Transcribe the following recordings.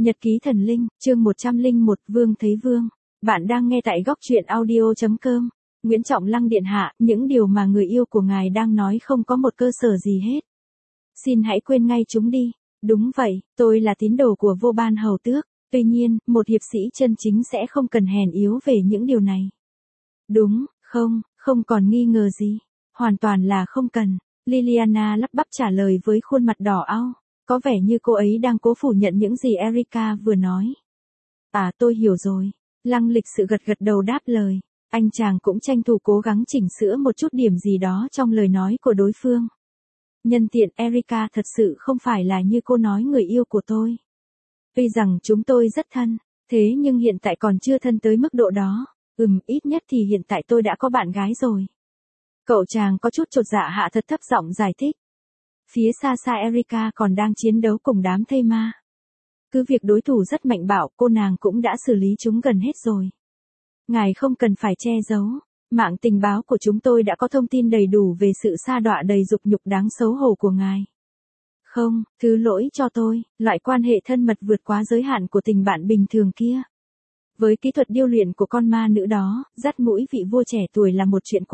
Nhật ký thần linh, chương 101, Vương thấy Vương. Bạn đang nghe tại góc truyện audio.com. Nguyễn Trọng Lăng điện hạ, những điều mà người yêu của ngài đang nói không có một cơ sở gì hết. Xin hãy quên ngay chúng đi. Đúng vậy, tôi là tín đồ của vô ban hầu tước. Tuy nhiên, một hiệp sĩ chân chính sẽ không cần hèn yếu về những điều này. Đúng, không còn nghi ngờ gì. Hoàn toàn là không cần. Liliana lắp bắp trả lời với khuôn mặt đỏ au. Có vẻ như cô ấy đang cố phủ nhận những gì Erika vừa nói. À, tôi hiểu rồi. Lăng lịch sự gật đầu đáp lời. Anh chàng cũng tranh thủ cố gắng chỉnh sửa một chút điểm gì đó trong lời nói của đối phương. Nhân tiện, Erika thật sự không phải là như cô nói người yêu của tôi. Tuy rằng chúng tôi rất thân, thế nhưng hiện tại còn chưa thân tới mức độ đó. Ít nhất thì hiện tại tôi đã có bạn gái rồi. Cậu chàng có chút chột dạ hạ thật thấp giọng giải thích. Phía xa xa Erika còn đang chiến đấu cùng đám thây ma. Cứ việc đối thủ rất mạnh bạo, cô nàng cũng đã xử lý chúng gần hết rồi. Ngài không cần phải che giấu. Mạng tình báo của chúng tôi đã có thông tin đầy đủ về sự sa đọa đầy dục nhục đáng xấu hổ của ngài. Không, thứ lỗi cho tôi, loại quan hệ thân mật vượt quá giới hạn của tình bạn bình thường kia. Với kỹ thuật điêu luyện của con ma nữ đó, dắt mũi vị vua trẻ tuổi là một chuyện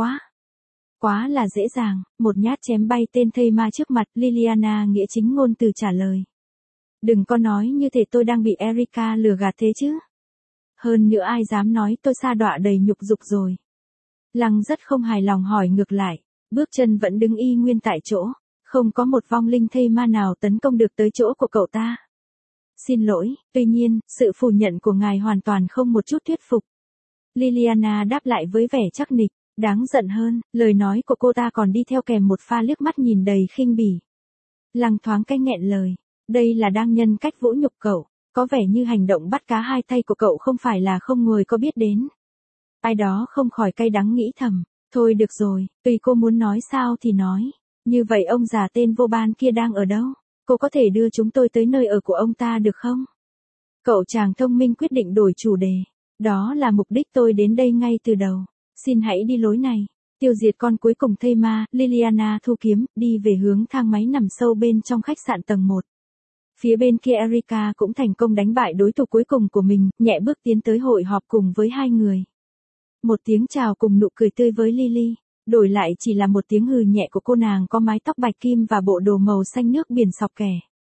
quá là dễ dàng. Một nhát chém bay tên thây ma trước mặt, Liliana nghĩa chính ngôn từ trả lời. Đừng có nói như thể tôi đang bị Erika lừa gạt thế chứ. Hơn nữa ai dám nói tôi sa đọa đầy nhục dục rồi. Lăng rất không hài lòng hỏi ngược lại, bước chân vẫn đứng y nguyên tại chỗ, không có một vong linh thây ma nào tấn công được tới chỗ của cậu ta. Xin lỗi, tuy nhiên, sự phủ nhận của ngài hoàn toàn không một chút thuyết phục. Liliana đáp lại với vẻ chắc nịch. Đáng giận hơn, lời nói của cô ta còn đi theo kèm một pha liếc mắt nhìn đầy khinh bỉ. Lăng thoáng cái nghẹn lời, đây là đang nhân cách vũ nhục cậu, có vẻ như hành động bắt cá hai tay của cậu không phải là không người có biết đến. Ai đó không khỏi cay đắng nghĩ thầm, thôi được rồi, tùy cô muốn nói sao thì nói, như vậy ông già tên vô ban kia đang ở đâu, cô có thể đưa chúng tôi tới nơi ở của ông ta được không? Cậu chàng thông minh quyết định đổi chủ đề, đó là mục đích tôi đến đây ngay từ đầu. Xin hãy đi lối này. Tiêu diệt con cuối cùng thây ma, Liliana thu kiếm, đi về hướng thang máy nằm sâu bên trong khách sạn tầng 1. Phía bên kia Erika cũng thành công đánh bại đối thủ cuối cùng của mình, nhẹ bước tiến tới hội họp cùng với hai người. Một tiếng chào cùng nụ cười tươi với Lily, đổi lại chỉ là một tiếng hừ nhẹ của cô nàng có mái tóc bạch kim và bộ đồ màu xanh nước biển sọc kẻ.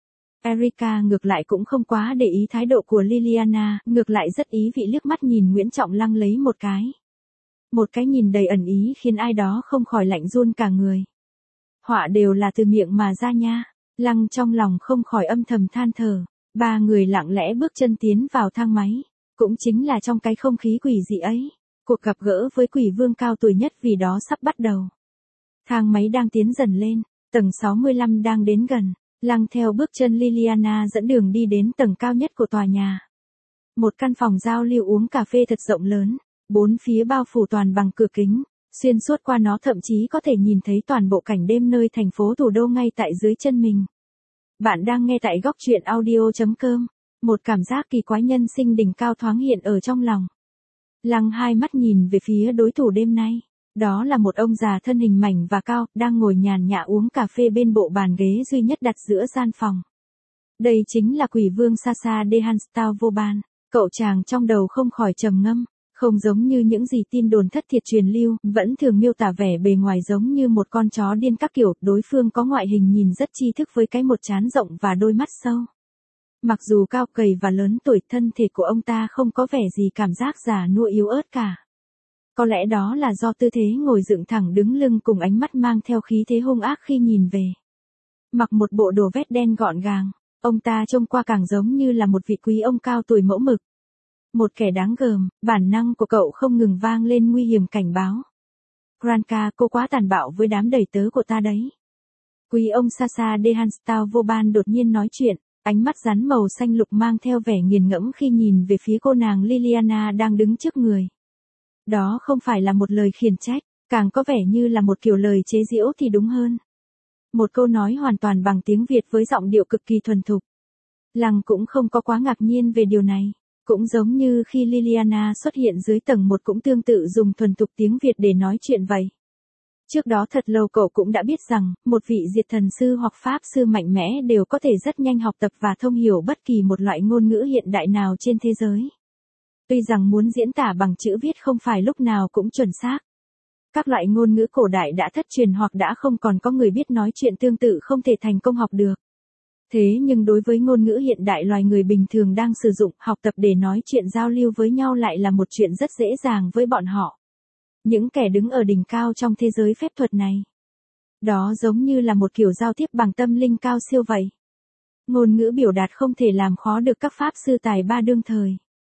Erika ngược lại cũng không quá để ý thái độ của Liliana, ngược lại rất ý vị liếc mắt nhìn Nguyễn Trọng Lăng lấy một cái. Một cái nhìn đầy ẩn ý khiến ai đó không khỏi lạnh run cả người. Họa đều là từ miệng mà ra nha. Lăng trong lòng không khỏi âm thầm than thở. Ba người lặng lẽ bước chân tiến vào thang máy. Cũng chính là trong cái không khí quỷ dị ấy. Cuộc gặp gỡ với quỷ vương cao tuổi nhất vì đó sắp bắt đầu. Thang máy đang tiến dần lên. Tầng 65 đang đến gần. Lăng theo bước chân Liliana dẫn đường đi đến tầng cao nhất của tòa nhà. Một căn phòng giao lưu uống cà phê thật rộng lớn. Bốn phía bao phủ toàn bằng cửa kính, xuyên suốt qua nó thậm chí có thể nhìn thấy toàn bộ cảnh đêm nơi thành phố thủ đô ngay tại dưới chân mình. Bạn đang nghe tại góc truyện audio.com, một cảm giác kỳ quái nhân sinh đỉnh cao thoáng hiện ở trong lòng. Lăng hai mắt nhìn về phía đối thủ đêm nay, đó là một ông già thân hình mảnh và cao, đang ngồi nhàn nhã uống cà phê bên bộ bàn ghế duy nhất đặt giữa gian phòng. Đây chính là quỷ vương Sasa de Hanstall vô ban, cậu chàng trong đầu không khỏi trầm ngâm. Không giống như những gì tin đồn thất thiệt truyền lưu, vẫn thường miêu tả vẻ bề ngoài giống như một con chó điên các kiểu, đối phương có ngoại hình nhìn rất tri thức với cái một trán rộng và đôi mắt sâu. Mặc dù cao gầy và lớn tuổi, thân thể của ông ta không có vẻ gì cảm giác già nua yếu ớt cả. Có lẽ đó là do tư thế ngồi dựng thẳng đứng lưng cùng ánh mắt mang theo khí thế hung ác khi nhìn về. Mặc một bộ đồ vest đen gọn gàng, ông ta trông qua càng giống như là một vị quý ông cao tuổi mẫu mực. Một kẻ đáng gờm, bản năng của cậu không ngừng vang lên nguy hiểm cảnh báo. Granka, cô quá tàn bạo với đám đầy tớ của ta đấy. Quý ông Sasa de Hanstall vô ban đột nhiên nói chuyện, ánh mắt rắn màu xanh lục mang theo vẻ nghiền ngẫm khi nhìn về phía cô nàng Liliana đang đứng trước người. Đó không phải là một lời khiển trách, càng có vẻ như là một kiểu lời chế giễu thì đúng hơn. Một câu nói hoàn toàn bằng tiếng Việt với giọng điệu cực kỳ thuần thục. Lăng cũng không có quá ngạc nhiên về điều này. Cũng giống như khi Liliana xuất hiện dưới tầng 1 cũng tương tự dùng thuần thục tiếng Việt để nói chuyện vậy. Trước đó thật lâu cậu cũng đã biết rằng, một vị diệt thần sư hoặc pháp sư mạnh mẽ đều có thể rất nhanh học tập và thông hiểu bất kỳ một loại ngôn ngữ hiện đại nào trên thế giới. Tuy rằng muốn diễn tả bằng chữ viết không phải lúc nào cũng chuẩn xác. Các loại ngôn ngữ cổ đại đã thất truyền hoặc đã không còn có người biết nói chuyện tương tự không thể thành công học được. Thế nhưng đối với ngôn ngữ hiện đại loài người bình thường đang sử dụng học tập để nói chuyện giao lưu với nhau lại là một chuyện rất dễ dàng với bọn họ. Những kẻ đứng ở đỉnh cao trong thế giới phép thuật này. Đó giống như là một kiểu giao tiếp bằng tâm linh cao siêu vậy. Ngôn ngữ biểu đạt không thể làm khó được các pháp sư tài ba đương thời.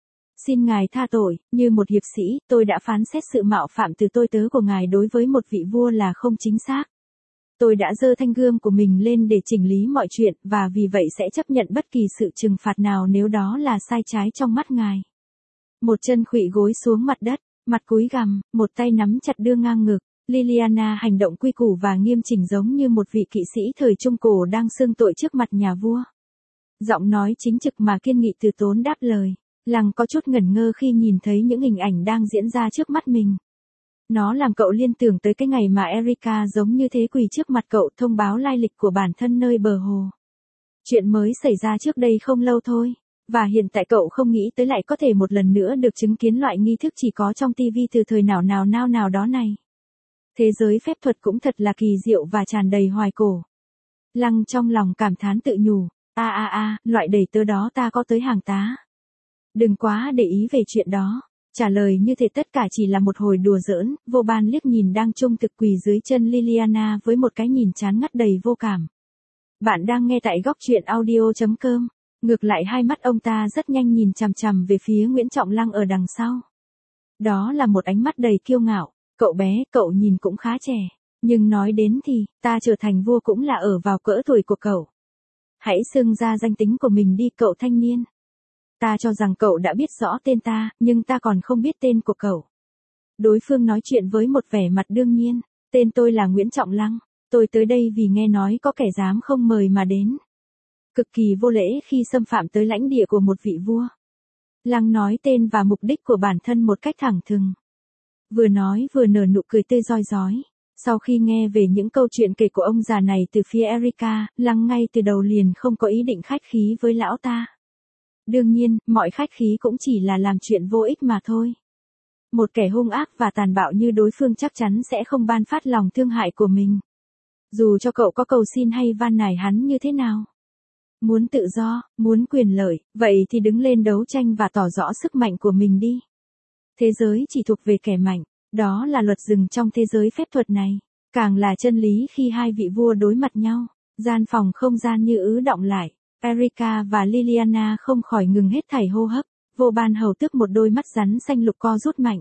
Xin ngài tha tội, như một hiệp sĩ, tôi đã phán xét sự mạo phạm từ tôi tớ của ngài đối với một vị vua là không chính xác. Tôi đã giơ thanh gươm của mình lên để chỉnh lý mọi chuyện, và vì vậy sẽ chấp nhận bất kỳ sự trừng phạt nào nếu đó là sai trái trong mắt ngài. Một chân khuỵu gối xuống mặt đất, mặt cúi gằm, một tay nắm chặt đưa ngang ngực. Liliana hành động quy củ và nghiêm chỉnh giống như một vị kỵ sĩ thời Trung Cổ đang xưng tội trước mặt nhà vua. Giọng nói chính trực mà kiên nghị từ tốn đáp lời. Lăng có chút ngẩn ngơ khi nhìn thấy những hình ảnh đang diễn ra trước mắt mình. Nó làm cậu liên tưởng tới cái ngày mà Erika giống như thế quỳ trước mặt cậu thông báo lai lịch của bản thân nơi bờ hồ. Chuyện mới xảy ra trước đây không lâu thôi. Và hiện tại cậu không nghĩ tới lại có thể một lần nữa được chứng kiến loại nghi thức chỉ có trong TV từ thời nào đó này. Thế giới phép thuật cũng thật là kỳ diệu và tràn đầy hoài cổ. Lăng trong lòng cảm thán tự nhủ. Loại đầy tớ đó ta có tới hàng tá. Đừng quá để ý về chuyện đó. Trả lời như thế tất cả chỉ là một hồi đùa giỡn, vô ban liếc nhìn đang trung thực quỳ dưới chân Liliana với một cái nhìn chán ngắt đầy vô cảm. Bạn đang nghe tại góc truyện audio.com. Ngược lại hai mắt ông ta rất nhanh nhìn chằm chằm về phía Nguyễn Trọng Lăng ở đằng sau. Đó là một ánh mắt đầy kiêu ngạo. Cậu bé, cậu nhìn cũng khá trẻ. Nhưng nói đến thì, ta trở thành vua cũng là ở vào cỡ tuổi của cậu. Hãy xưng ra danh tính của mình đi cậu thanh niên. Ta cho rằng cậu đã biết rõ tên ta, nhưng ta còn không biết tên của cậu. Đối phương nói chuyện với một vẻ mặt đương nhiên. Tên tôi là Nguyễn Trọng Lăng. Tôi tới đây vì nghe nói có kẻ dám không mời mà đến. Cực kỳ vô lễ khi xâm phạm tới lãnh địa của một vị vua. Lăng nói tên và mục đích của bản thân một cách thẳng thừng. Vừa nói vừa nở nụ cười tươi rói rói. Sau khi nghe về những câu chuyện kể của ông già này từ phía Erika, Lăng ngay từ đầu liền không có ý định khách khí với lão ta. Đương nhiên, mọi khách khí cũng chỉ là làm chuyện vô ích mà thôi. Một kẻ hung ác và tàn bạo như đối phương chắc chắn sẽ không ban phát lòng thương hại của mình. Dù cho cậu có cầu xin hay van nài hắn như thế nào. Muốn tự do, muốn quyền lợi, vậy thì đứng lên đấu tranh và tỏ rõ sức mạnh của mình đi. Thế giới chỉ thuộc về kẻ mạnh, đó là luật rừng trong thế giới phép thuật này. Càng là chân lý khi hai vị vua đối mặt nhau, gian phòng không gian như ứ động lại. Erika và Liliana không khỏi ngừng hết thảy hô hấp, vô ban hầu tức một đôi mắt rắn xanh lục co rút mạnh.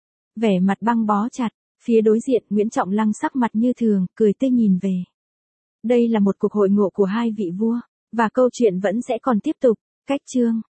Vẻ mặt băng bó chặt, phía đối diện Nguyễn Trọng Lăng sắc mặt như thường, cười tươi nhìn về. Đây là một cuộc hội ngộ của hai vị vua, và câu chuyện vẫn sẽ còn tiếp tục, cách chương.